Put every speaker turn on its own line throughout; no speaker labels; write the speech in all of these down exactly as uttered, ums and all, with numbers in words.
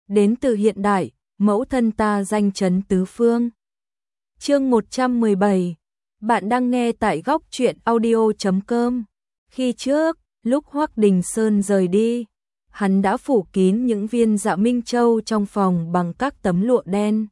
đến từ hiện đại, mẫu thân ta danh chấn tứ phương. Chương một trăm mười bảy. Bạn đang nghe tại góc truyện audio chấm com. Khi trước, lúc Hoắc Đình Sơn rời đi, hắn đã phủ kín những viên Dạ Minh Châu trong phòng bằng các tấm lụa đen,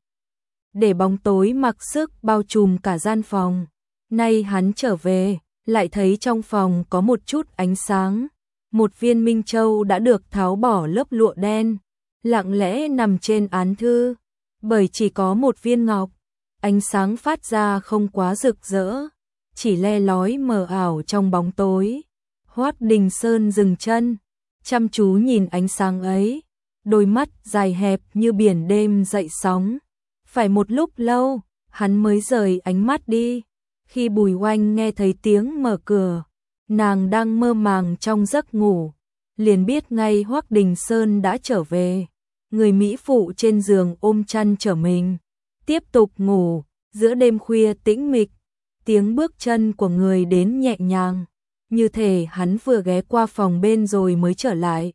để bóng tối mặc sức bao trùm cả gian phòng. Nay hắn trở về, lại thấy trong phòng có một chút ánh sáng. Một viên Minh Châu đã được tháo bỏ lớp lụa đen, lặng lẽ nằm trên án thư, bởi chỉ có một viên ngọc. Ánh sáng phát ra không quá rực rỡ, chỉ le lói mờ ảo trong bóng tối. Hoắc Đình Sơn dừng chân, chăm chú nhìn ánh sáng ấy, đôi mắt dài hẹp như biển đêm dậy sóng. Phải một lúc lâu, hắn mới rời ánh mắt đi. Khi Bùi Oanh nghe thấy tiếng mở cửa, nàng đang mơ màng trong giấc ngủ, liền biết ngay Hoắc Đình Sơn đã trở về. Người mỹ phụ trên giường ôm chăn trở mình, tiếp tục ngủ. Giữa đêm khuya tĩnh mịch, tiếng bước chân của người đến nhẹ nhàng, như thể hắn vừa ghé qua phòng bên rồi mới trở lại.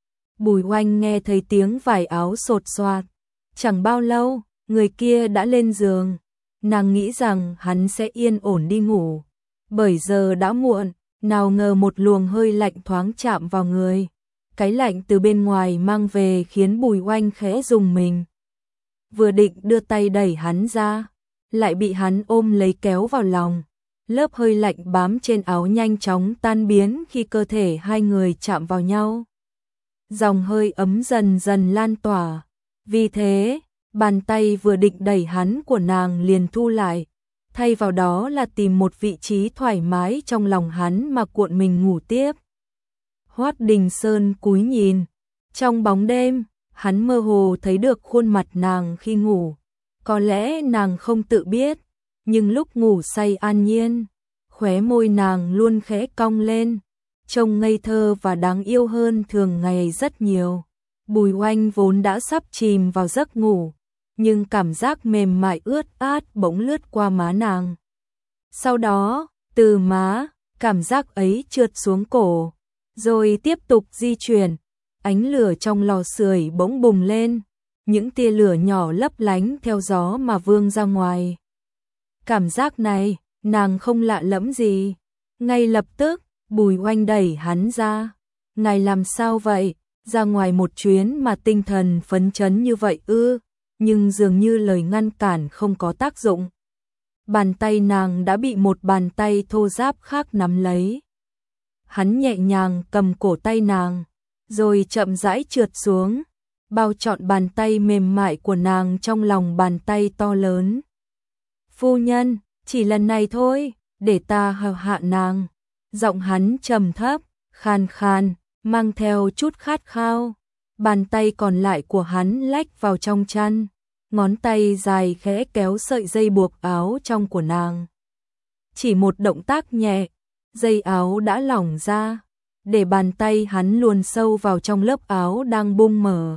Bùi Oanh nghe thấy tiếng vải áo xột xoạt. Chẳng bao lâu, người kia đã lên giường. Nàng nghĩ rằng hắn sẽ yên ổn đi ngủ, bởi giờ đã muộn. Nào ngờ một luồng hơi lạnh thoáng chạm vào người. Cái lạnh từ bên ngoài mang về khiến Bùi Oanh khẽ rùng mình. Vừa định đưa tay đẩy hắn ra, lại bị hắn ôm lấy kéo vào lòng. Lớp hơi lạnh bám trên áo nhanh chóng tan biến khi cơ thể hai người chạm vào nhau. Dòng hơi ấm dần dần lan tỏa. Vì thế, bàn tay vừa định đẩy hắn của nàng liền thu lại, thay vào đó là tìm một vị trí thoải mái trong lòng hắn mà cuộn mình ngủ tiếp. Hoắc Đình Sơn cúi nhìn, trong bóng đêm, hắn mơ hồ thấy được khuôn mặt nàng khi ngủ. Có lẽ nàng không tự biết, nhưng lúc ngủ say an nhiên, khóe môi nàng luôn khẽ cong lên, trông ngây thơ và đáng yêu hơn thường ngày rất nhiều. Bùi Oanh vốn đã sắp chìm vào giấc ngủ, nhưng cảm giác mềm mại ướt át bỗng lướt qua má nàng. Sau đó, từ má, cảm giác ấy trượt xuống cổ, rồi tiếp tục di chuyển. Ánh lửa trong lò sưởi bỗng bùng lên, những tia lửa nhỏ lấp lánh theo gió mà vươn ra ngoài. Cảm giác này, nàng không lạ lẫm gì. Ngay lập tức, Bùi Oanh đẩy hắn ra. Ngài làm sao vậy? Ra ngoài một chuyến mà tinh thần phấn chấn như vậy ư? Nhưng dường như lời ngăn cản không có tác dụng. Bàn tay nàng đã bị một bàn tay thô ráp khác nắm lấy. Hắn nhẹ nhàng cầm cổ tay nàng, rồi chậm rãi trượt xuống, bao trọn bàn tay mềm mại của nàng trong lòng bàn tay to lớn. Phu nhân, chỉ lần này thôi, để ta hầu hạ nàng. Giọng hắn trầm thấp, khan khan, mang theo chút khát khao. Bàn tay còn lại của hắn lách vào trong chăn, ngón tay dài khẽ kéo sợi dây buộc áo trong của nàng. Chỉ một động tác nhẹ, dây áo đã lỏng ra, để bàn tay hắn luồn sâu vào trong lớp áo đang bung mở.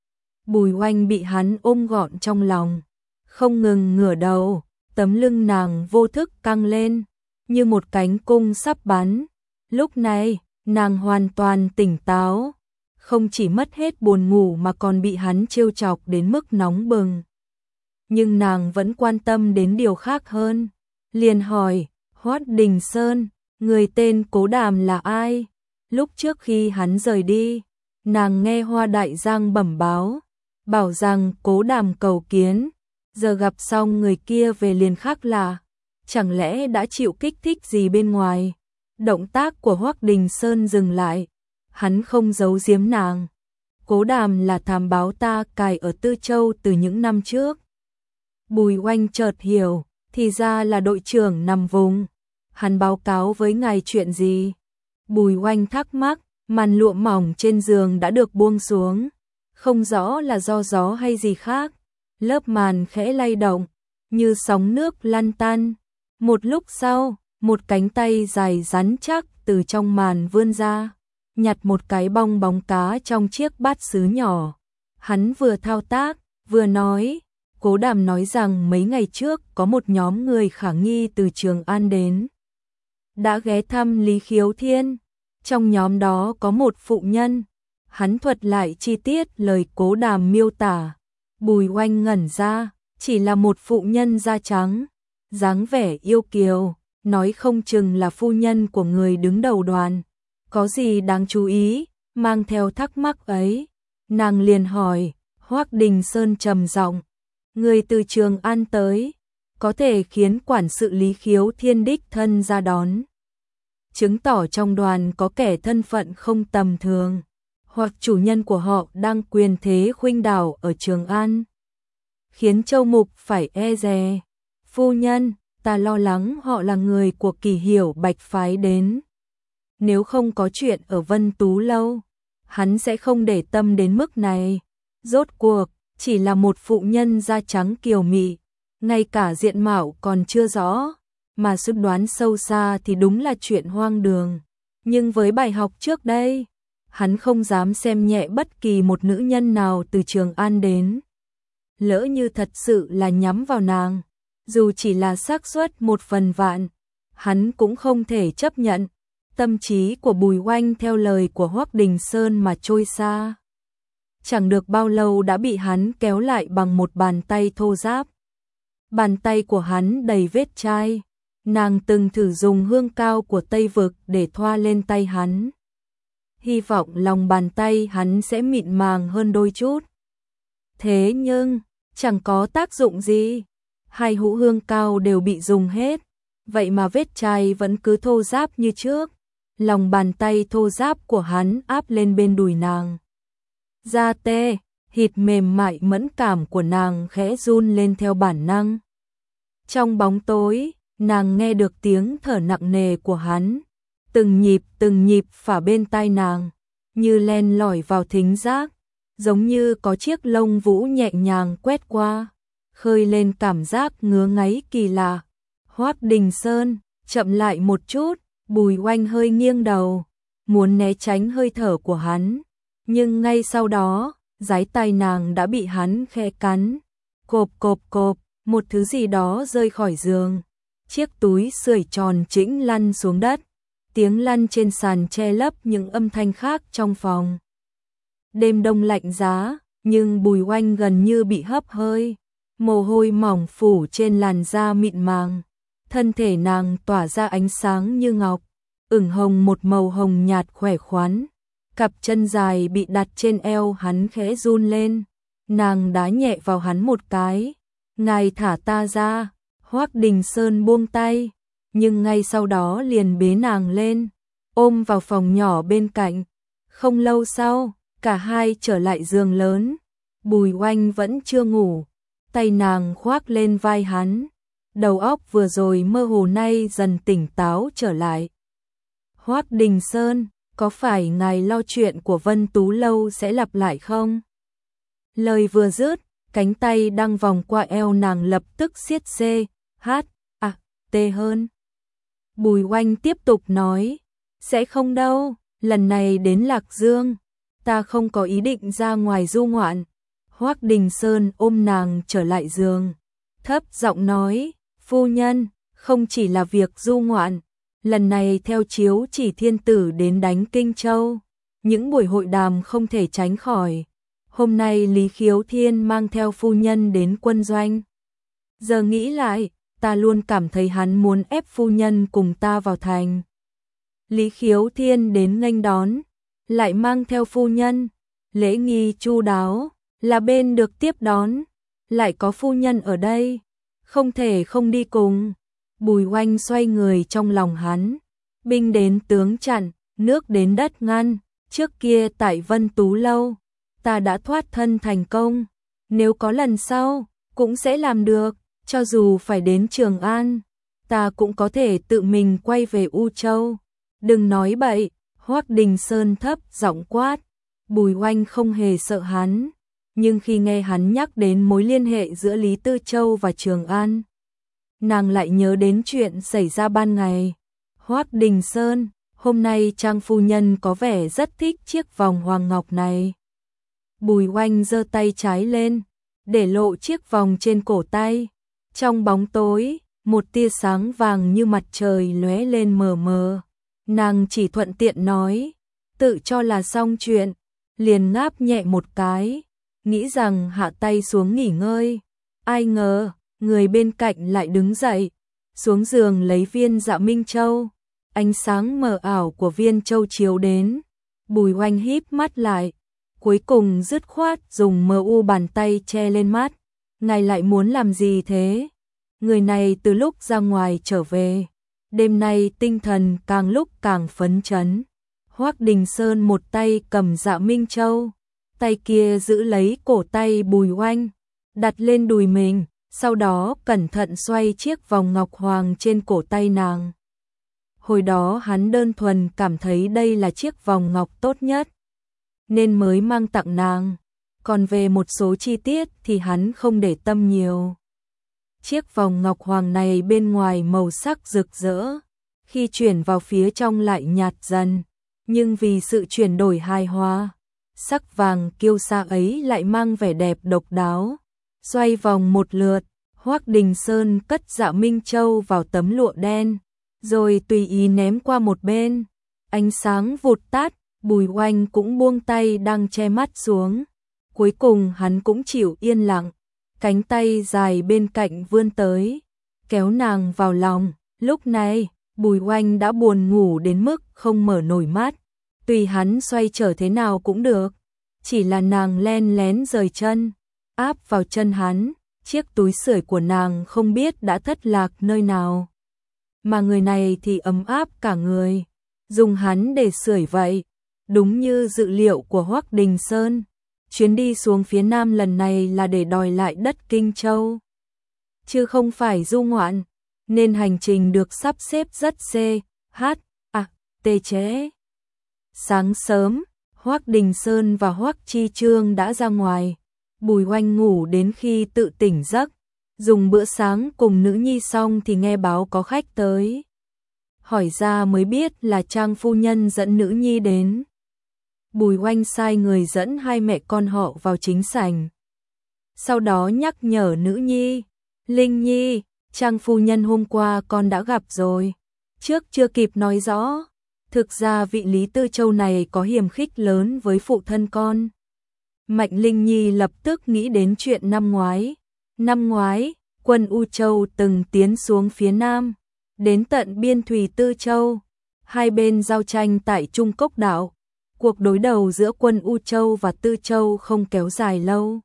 Bùi Oanh bị hắn ôm gọn trong lòng, không ngừng ngửa đầu, tấm lưng nàng vô thức căng lên, như một cánh cung sắp bắn. Lúc này, nàng hoàn toàn tỉnh táo, không chỉ mất hết buồn ngủ mà còn bị hắn trêu chọc đến mức nóng bừng. Nhưng nàng vẫn quan tâm đến điều khác hơn, liền hỏi, Hoắc Đình Sơn, người tên Cố Đàm là ai? Lúc trước khi hắn rời đi, nàng nghe Hoa Đại Giang bẩm báo, bảo rằng Cố Đàm cầu kiến, giờ gặp xong người kia về liền khác lạ, chẳng lẽ đã chịu kích thích gì bên ngoài? Động tác của Hoắc Đình Sơn dừng lại, hắn không giấu giếm nàng. Cố Đàm là thám báo ta cài ở Tư Châu từ những năm trước. Bùi Oanh chợt hiểu, thì ra là đội trưởng nằm vùng. Hắn báo cáo với ngài chuyện gì? Bùi Oanh thắc mắc, màn lụa mỏng trên giường đã được buông xuống, không rõ là do gió hay gì khác. Lớp màn khẽ lay động, như sóng nước lăn tăn. Một lúc sau, một cánh tay dài rắn chắc từ trong màn vươn ra, nhặt một cái bong bóng cá trong chiếc bát sứ nhỏ. Hắn vừa thao tác, vừa nói, Cố Đàm nói rằng mấy ngày trước có một nhóm người khả nghi từ Trường An đến, đã ghé thăm Lý Khiếu Thiên. Trong nhóm đó có một phụ nhân, Hắn thuật lại chi tiết lời Cố Đàm miêu tả. Bùi Oanh ngẩn ra, chỉ là một phụ nhân da trắng, dáng vẻ yêu kiều, nói không chừng là phu nhân của người đứng đầu đoàn. Có gì đáng chú ý, mang theo thắc mắc ấy. Nàng liền hỏi, Hoắc Đình Sơn trầm giọng, người từ Trường An tới, có thể khiến quản sự Lý Khiếu Thiên đích thân ra đón. Chứng tỏ trong đoàn có kẻ thân phận không tầm thường, hoặc chủ nhân của họ đang quyền thế khuynh đảo ở Trường An. Khiến Châu Mục phải e dè. Phu nhân, ta lo lắng họ là người của Kỳ Hiểu Bạch phái đến. Nếu không có chuyện ở Vân Tú Lâu, hắn sẽ không để tâm đến mức này. Rốt cuộc, chỉ là một phụ nhân da trắng kiều mị, ngay cả diện mạo còn chưa rõ, mà suy đoán sâu xa thì đúng là chuyện hoang đường. Nhưng với bài học trước đây, hắn không dám xem nhẹ bất kỳ một nữ nhân nào từ Trường An đến. Lỡ như thật sự là nhắm vào nàng, dù chỉ là xác suất một phần vạn, hắn cũng không thể chấp nhận. Tâm trí của Bùi Oanh theo lời của Hoắc Đình Sơn mà trôi xa. Chẳng được bao lâu đã bị hắn kéo lại bằng một bàn tay thô ráp. Bàn tay của hắn đầy vết chai. Nàng từng thử dùng hương cao của Tây Vực để thoa lên tay hắn. Hy vọng lòng bàn tay hắn sẽ mịn màng hơn đôi chút. Thế nhưng, chẳng có tác dụng gì. Hai hũ hương cao đều bị dùng hết. Vậy mà vết chai vẫn cứ thô ráp như trước. Lòng bàn tay thô ráp của hắn áp lên bên đùi nàng. Da tê, thịt mềm mại mẫn cảm của nàng khẽ run lên theo bản năng. Trong bóng tối, nàng nghe được tiếng thở nặng nề của hắn. Từng nhịp từng nhịp phả bên tai nàng, như len lỏi vào thính giác, giống như có chiếc lông vũ nhẹ nhàng quét qua, khơi lên cảm giác ngứa ngáy kỳ lạ. Hoắc Đình Sơn, chậm lại một chút. Bùi Oanh hơi nghiêng đầu, muốn né tránh hơi thở của hắn, nhưng ngay sau đó, dái tay nàng đã bị hắn khẽ cắn. Cộp cộp cộp, một thứ gì đó rơi khỏi giường. Chiếc túi sưởi tròn chĩnh lăn xuống đất, tiếng lăn trên sàn che lấp những âm thanh khác trong phòng. Đêm đông lạnh giá, nhưng Bùi Oanh gần như bị hấp hơi, mồ hôi mỏng phủ trên làn da mịn màng. Thân thể nàng tỏa ra ánh sáng như ngọc, ửng hồng một màu hồng nhạt khỏe khoắn. Cặp chân dài bị đặt trên eo hắn khẽ run lên. Nàng đá nhẹ vào hắn một cái. Ngài thả ta ra. Hoắc Đình Sơn buông tay, nhưng ngay sau đó liền bế nàng lên, ôm vào phòng nhỏ bên cạnh. Không lâu sau, cả hai trở lại giường lớn. Bùi Oanh vẫn chưa ngủ, tay nàng khoác lên vai hắn. Đầu óc vừa rồi mơ hồ nay dần tỉnh táo trở lại. Hoắc Đình Sơn, có phải ngài lo chuyện của Vân Tú Lâu sẽ lặp lại không? Lời vừa dứt, cánh tay đang vòng qua eo nàng lập tức siết xê, hát, à, tê hơn. Bùi Oanh tiếp tục nói, sẽ không đâu, lần này đến Lạc Dương, ta không có ý định ra ngoài du ngoạn. Hoắc Đình Sơn ôm nàng trở lại giường, thấp giọng nói, phu nhân, không chỉ là việc du ngoạn, lần này theo chiếu chỉ thiên tử đến đánh Kinh Châu, những buổi hội đàm không thể tránh khỏi. Hôm nay Lý Khiếu Thiên mang theo phu nhân đến quân doanh. Giờ nghĩ lại, ta luôn cảm thấy hắn muốn ép phu nhân cùng ta vào thành. Lý Khiếu Thiên đến nghênh đón, lại mang theo phu nhân, lễ nghi chu đáo, là bên được tiếp đón, lại có phu nhân ở đây, không thể không đi cùng. Bùi Oanh xoay người trong lòng hắn, binh đến tướng chặn, nước đến đất ngăn, trước kia tại Vân Tú Lâu, ta đã thoát thân thành công, nếu có lần sau, cũng sẽ làm được, cho dù phải đến Trường An, ta cũng có thể tự mình quay về U Châu. Đừng nói bậy, Hoắc Đình Sơn thấp giọng quát. Bùi Oanh không hề sợ hắn, nhưng khi nghe hắn nhắc đến mối liên hệ giữa Lý Tư Châu và Trường An, nàng lại nhớ đến chuyện xảy ra ban ngày. Hoắc Đình Sơn, hôm nay Trang phu nhân có vẻ rất thích chiếc vòng hoàng ngọc này. Bùi Oanh giơ tay trái lên, để lộ chiếc vòng trên cổ tay. Trong bóng tối, một tia sáng vàng như mặt trời lóe lên mờ mờ. Nàng chỉ thuận tiện nói, tự cho là xong chuyện, liền ngáp nhẹ một cái, nghĩ rằng hạ tay xuống nghỉ ngơi. Ai ngờ, người bên cạnh lại đứng dậy, xuống giường lấy viên Dạ Minh Châu. Ánh sáng mờ ảo của viên châu chiếu đến, Bùi Oanh híp mắt lại, cuối cùng dứt khoát dùng mờ u bàn tay che lên mắt. Ngài lại muốn làm gì thế? Người này từ lúc ra ngoài trở về, đêm nay tinh thần càng lúc càng phấn chấn. Hoắc Đình Sơn một tay cầm Dạ Minh Châu, tay kia giữ lấy cổ tay Bùi Oanh, đặt lên đùi mình, sau đó cẩn thận xoay chiếc vòng ngọc hoàng trên cổ tay nàng. Hồi đó hắn đơn thuần cảm thấy đây là chiếc vòng ngọc tốt nhất, nên mới mang tặng nàng, còn về một số chi tiết thì hắn không để tâm nhiều. Chiếc vòng ngọc hoàng này bên ngoài màu sắc rực rỡ, khi chuyển vào phía trong lại nhạt dần, nhưng vì sự chuyển đổi hài hòa, sắc vàng kiêu sa ấy lại mang vẻ đẹp độc đáo. Xoay vòng một lượt, Hoắc Đình Sơn cất Dạ Minh Châu vào tấm lụa đen, rồi tùy ý ném qua một bên. Ánh sáng vụt tắt, Bùi Oanh cũng buông tay đang che mắt xuống. Cuối cùng hắn cũng chịu yên lặng, cánh tay dài bên cạnh vươn tới, kéo nàng vào lòng. Lúc này, Bùi Oanh đã buồn ngủ đến mức không mở nổi mắt, tùy hắn xoay trở thế nào cũng được, chỉ là nàng len lén rời chân, áp vào chân hắn. Chiếc túi sưởi của nàng không biết đã thất lạc nơi nào, mà người này thì ấm áp cả người, dùng hắn để sưởi vậy. Đúng như dự liệu của Hoắc Đình Sơn, chuyến đi xuống phía Nam lần này là để đòi lại đất Kinh Châu, chứ không phải du ngoạn, nên hành trình được sắp xếp rất c, h, a, t chế. Sáng sớm, Hoắc Đình Sơn và Hoắc Chi Trương đã ra ngoài. Bùi Oanh ngủ đến khi tự tỉnh giấc, dùng bữa sáng cùng nữ nhi xong thì nghe báo có khách tới. Hỏi ra mới biết là Trang phu nhân dẫn nữ nhi đến. Bùi Oanh sai người dẫn hai mẹ con họ vào chính sảnh. Sau đó nhắc nhở nữ nhi, Linh Nhi, Trang phu nhân hôm qua con đã gặp rồi. Trước chưa kịp nói rõ, thực ra vị Lý Tư Châu này có hiềm khích lớn với phụ thân con. Mạnh Linh Nhi lập tức nghĩ đến chuyện năm ngoái. Năm ngoái, quân U Châu từng tiến xuống phía Nam, đến tận biên thủy Tư Châu. Hai bên giao tranh tại Trung Cốc Đảo. Cuộc đối đầu giữa quân U Châu và Tư Châu không kéo dài lâu.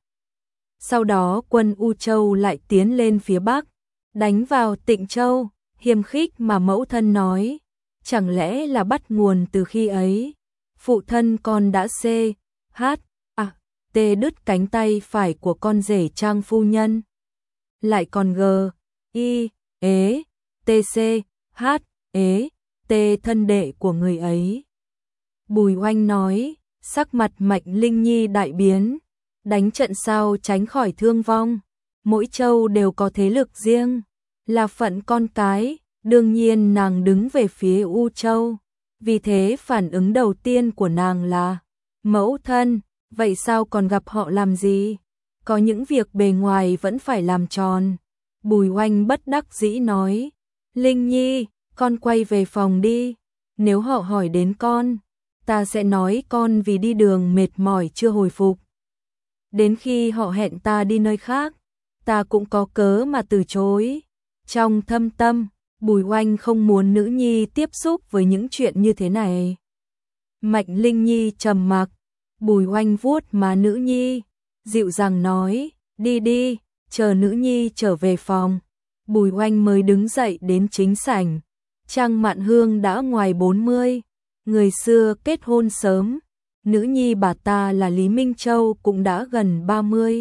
Sau đó quân U Châu lại tiến lên phía Bắc, đánh vào Tịnh Châu. Hiềm khích mà mẫu thân nói, chẳng lẽ là bắt nguồn từ khi ấy. Phụ thân con đã c, h, a, t đứt cánh tay phải của con rể Trang phu nhân, lại còn g, i, ế, t c, h, ế, t thân đệ của người ấy. Bùi Oanh nói, sắc mặt Mạnh Linh Nhi đại biến, đánh trận sao tránh khỏi thương vong, mỗi châu đều có thế lực riêng, là phận con cái, đương nhiên nàng đứng về phía U Châu, vì thế phản ứng đầu tiên của nàng là, mẫu thân, vậy sao còn gặp họ làm gì? Có những việc bề ngoài vẫn phải làm tròn. Bùi Oanh bất đắc dĩ nói, Linh Nhi, con quay về phòng đi, nếu họ hỏi đến con, ta sẽ nói con vì đi đường mệt mỏi chưa hồi phục. Đến khi họ hẹn ta đi nơi khác, ta cũng có cớ mà từ chối. Trong thâm tâm, Bùi Oanh không muốn nữ nhi tiếp xúc với những chuyện như thế này. Mạnh Linh Nhi trầm mặc, Bùi Oanh vuốt má nữ nhi, dịu dàng nói, đi đi, chờ nữ nhi trở về phòng. Bùi Oanh mới đứng dậy đến chính sảnh. Trang Mạn Hương đã ngoài bốn mươi, người xưa kết hôn sớm. Nữ nhi bà ta là Lý Minh Châu cũng đã gần ba mươi.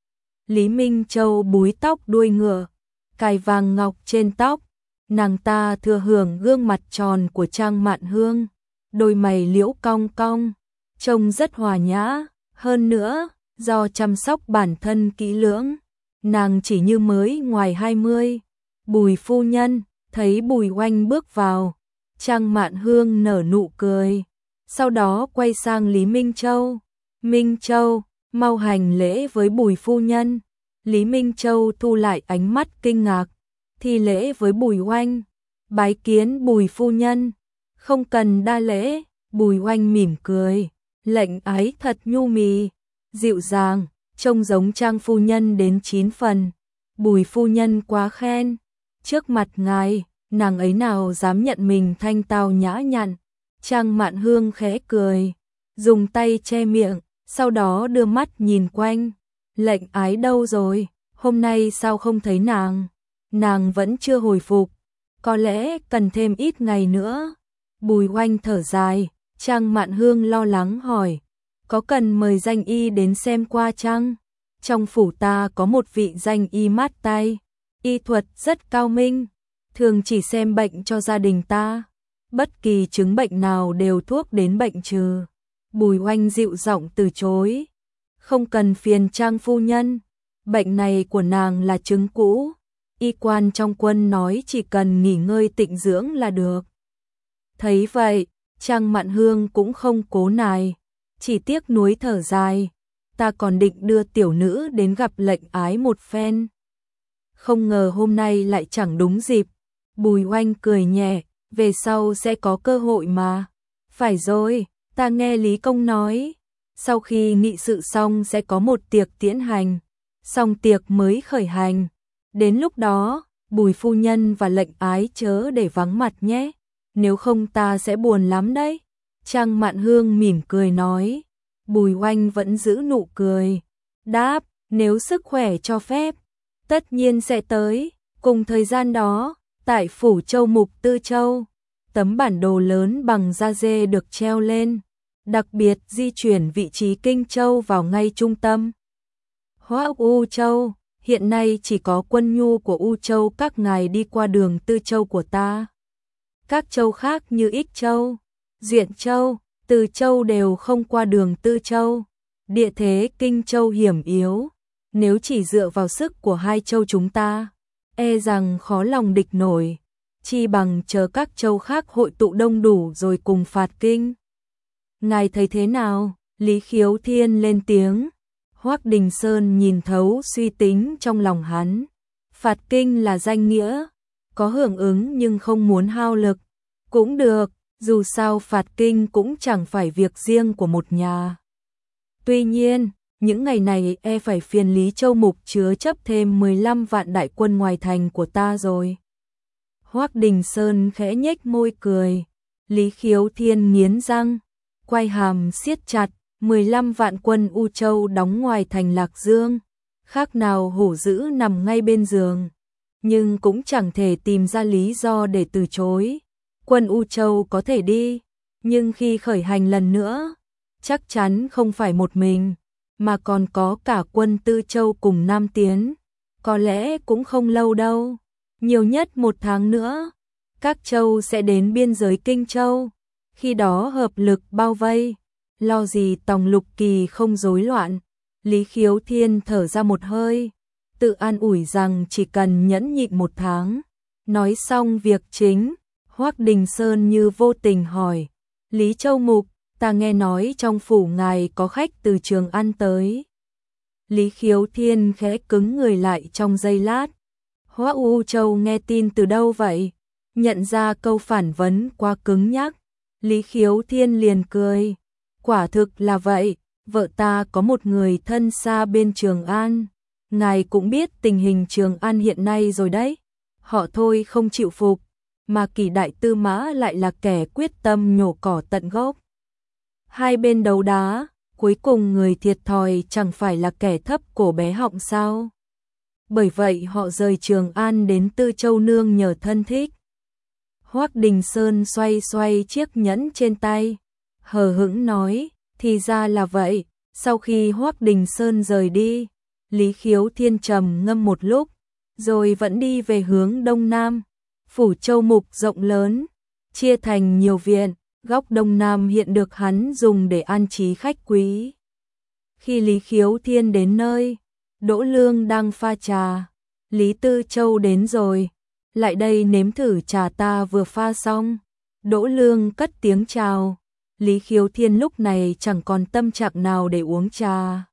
Lý Minh Châu búi tóc đuôi ngựa, cài vàng ngọc trên tóc. Nàng ta thừa hưởng gương mặt tròn của Trang Mạn Hương, đôi mày liễu cong cong, trông rất hòa nhã. Hơn nữa, do chăm sóc bản thân kỹ lưỡng, nàng chỉ như mới ngoài hai mươi. Bùi phu nhân, thấy Bùi Oanh bước vào, Trang Mạn Hương nở nụ cười, sau đó quay sang Lý Minh Châu. Minh Châu, mau hành lễ với Bùi phu nhân. Lý Minh Châu thu lại ánh mắt kinh ngạc, thi lễ với Bùi Oanh, bái kiến Bùi phu nhân. Không cần đa lễ. Bùi Oanh mỉm cười, Lệnh ái thật nhu mì, dịu dàng, trông giống Trang phu nhân đến chín phần. Bùi phu nhân quá khen, trước mặt ngài, nàng ấy nào dám nhận mình thanh tao nhã nhặn. Trang Mạn Hương khẽ cười, dùng tay che miệng, sau đó đưa mắt nhìn quanh. Lệnh ái đâu rồi, hôm nay sao không thấy nàng? Nàng vẫn chưa hồi phục, có lẽ cần thêm ít ngày nữa. Bùi Oanh thở dài, Trang Mạn Hương lo lắng hỏi, có cần mời danh y đến xem qua chăng? Trong phủ ta có một vị danh y mát tay, y thuật rất cao minh, thường chỉ xem bệnh cho gia đình ta, bất kỳ chứng bệnh nào đều thuốc đến bệnh trừ. Bùi Oanh dịu giọng từ chối, không cần phiền Trang phu nhân, bệnh này của nàng là chứng cũ, y quan trong quân nói chỉ cần nghỉ ngơi tịnh dưỡng là được. Thấy vậy, Trang Mạn Hương cũng không cố nài, chỉ tiếc nuối thở dài, ta còn định đưa tiểu nữ đến gặp lệnh ái một phen. Không ngờ hôm nay lại chẳng đúng dịp. Bùi Oanh cười nhẹ, về sau sẽ có cơ hội mà. Phải rồi, ta nghe Lý Công nói, sau khi nghị sự xong sẽ có một tiệc tiễn hành, xong tiệc mới khởi hành. Đến lúc đó, Bùi phu nhân và lệnh ái chớ để vắng mặt nhé, nếu không ta sẽ buồn lắm đấy. Trang Mạn Hương mỉm cười nói. Bùi Oanh vẫn giữ nụ cười, đáp, nếu sức khỏe cho phép, tất nhiên sẽ tới. Cùng thời gian đó, tại phủ Châu Mục Tư Châu, tấm bản đồ lớn bằng da dê được treo lên, đặc biệt di chuyển vị trí Kinh Châu vào ngay trung tâm. Hóa U Châu, hiện nay chỉ có quân nhu của U Châu các ngài đi qua đường Tư Châu của ta. Các châu khác như Ích Châu, Duyện Châu, Từ Châu đều không qua đường Tư Châu. Địa thế Kinh Châu hiểm yếu, nếu chỉ dựa vào sức của hai châu chúng ta, e rằng khó lòng địch nổi, chi bằng chờ các châu khác hội tụ đông đủ rồi cùng phạt Kinh. Ngài thấy thế nào? Lý Khiếu Thiên lên tiếng. Hoắc Đình Sơn nhìn thấu suy tính trong lòng hắn. Phạt Kinh là danh nghĩa, có hưởng ứng nhưng không muốn hao lực. Cũng được, dù sao phạt Kinh cũng chẳng phải việc riêng của một nhà. Tuy nhiên, những ngày này e phải phiền Lý Châu Mục chứa chấp thêm mười lăm vạn đại quân ngoài thành của ta rồi. Hoắc Đình Sơn khẽ nhếch môi cười. Lý Khiếu Thiên nghiến răng, quay hàm siết chặt, mười lăm vạn quân U Châu đóng ngoài thành Lạc Dương, khác nào hổ dữ nằm ngay bên giường, nhưng cũng chẳng thể tìm ra lý do để từ chối. Quân U Châu có thể đi, nhưng khi khởi hành lần nữa, chắc chắn không phải một mình, mà còn có cả quân Tư Châu cùng Nam tiến. Có lẽ cũng không lâu đâu, nhiều nhất một tháng nữa, các châu sẽ đến biên giới Kinh Châu, khi đó hợp lực bao vây, lo gì Tòng Lục Kỳ không rối loạn. Lý Khiếu Thiên thở ra một hơi, tự an ủi rằng chỉ cần nhẫn nhịn một tháng. Nói xong việc chính, Hoắc Đình Sơn như vô tình hỏi, Lý Châu Mục, ta nghe nói trong phủ ngài có khách từ Trường An tới. Lý Khiếu Thiên khẽ cứng người lại trong giây lát. Hoắc U Châu nghe tin từ đâu vậy? Nhận ra câu phản vấn quá cứng nhắc, Lý Khiếu Thiên liền cười. Quả thực là vậy, vợ ta có một người thân xa bên Trường An. Ngài cũng biết tình hình Trường An hiện nay rồi đấy. Họ thôi không chịu phục, mà Kỳ đại tư mã lại là kẻ quyết tâm nhổ cỏ tận gốc. Hai bên đấu đá, cuối cùng người thiệt thòi chẳng phải là kẻ thấp cổ bé họng sao? Bởi vậy họ rời Trường An đến Tư Châu nương nhờ thân thích. Hoắc Đình Sơn xoay xoay chiếc nhẫn trên tay, hờ hững nói, thì ra là vậy. Sau khi Hoắc Đình Sơn rời đi, Lý Khiếu Thiên trầm ngâm một lúc, rồi vẫn đi về hướng đông nam. Phủ Châu Mục rộng lớn, chia thành nhiều viện, góc đông nam hiện được hắn dùng để an trí khách quý. Khi Lý Khiếu Thiên đến nơi, Đỗ Lương đang pha trà. Lý Tư Châu đến rồi, lại đây nếm thử trà ta vừa pha xong. Đỗ Lương cất tiếng chào. Lý Khiếu Thiên lúc này chẳng còn tâm trạng nào để uống trà.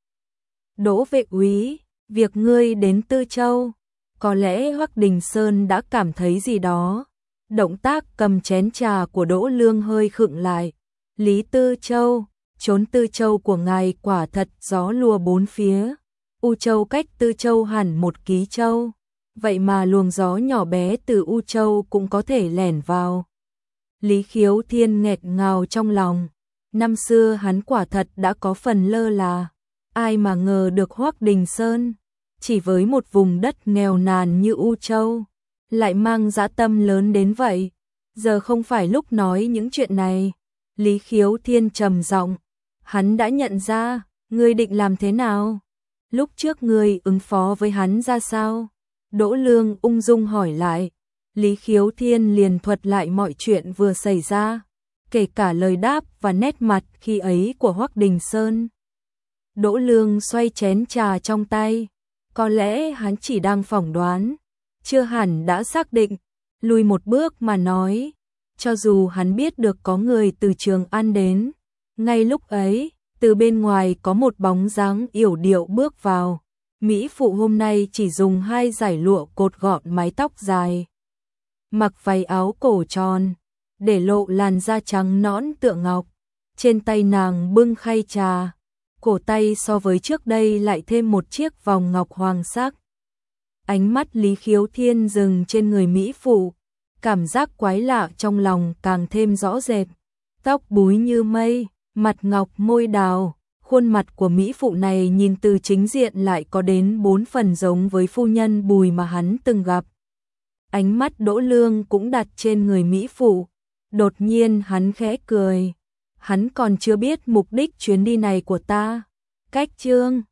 Đỗ vệ úy, việc ngươi đến Tư Châu, có lẽ Hoắc Đình Sơn đã cảm thấy gì đó. Động tác cầm chén trà của Đỗ Lương hơi khựng lại. Lý Tư Châu, Chốn Tư Châu của ngài quả thật gió lùa bốn phía. U Châu cách Tư Châu hẳn một ký châu, vậy mà luồng gió nhỏ bé từ U Châu cũng có thể lẻn vào. Lý Khiếu Thiên nghẹt ngào trong lòng, năm xưa hắn quả thật đã có phần lơ là, ai mà ngờ được Hoắc Đình Sơn, chỉ với một vùng đất nghèo nàn như U Châu, lại mang dã tâm lớn đến vậy. Giờ không phải lúc nói những chuyện này. Lý Khiếu Thiên trầm giọng, hắn đã nhận ra, ngươi định làm thế nào? Lúc trước ngươi ứng phó với hắn ra sao? Đỗ Lương ung dung hỏi lại. Lý Khiếu Thiên liền thuật lại mọi chuyện vừa xảy ra, kể cả lời đáp và nét mặt khi ấy của Hoắc Đình Sơn. Đỗ Lương xoay chén trà trong tay, có lẽ hắn chỉ đang phỏng đoán, chưa hẳn đã xác định, lùi một bước mà nói, cho dù hắn biết được có người từ Trường An đến, ngay lúc ấy, từ bên ngoài có một bóng dáng yểu điệu bước vào. Mỹ phụ hôm nay chỉ dùng hai dải lụa cột gọn mái tóc dài, mặc váy áo cổ tròn, để lộ làn da trắng nõn tựa ngọc. Trên tay nàng bưng khay trà, cổ tay so với trước đây lại thêm một chiếc vòng ngọc hoàng sắc. Ánh mắt Lý Khiếu Thiên dừng trên người Mỹ phụ, cảm giác quái lạ trong lòng càng thêm rõ rệt. Tóc búi như mây, mặt ngọc môi đào, khuôn mặt của Mỹ phụ này nhìn từ chính diện lại có đến bốn phần giống với phu nhân Bùi mà hắn từng gặp. Ánh mắt Đỗ Lương cũng đặt trên người Mỹ phụ, đột nhiên hắn khẽ cười. Hắn còn chưa biết mục đích chuyến đi này của ta. Cách chương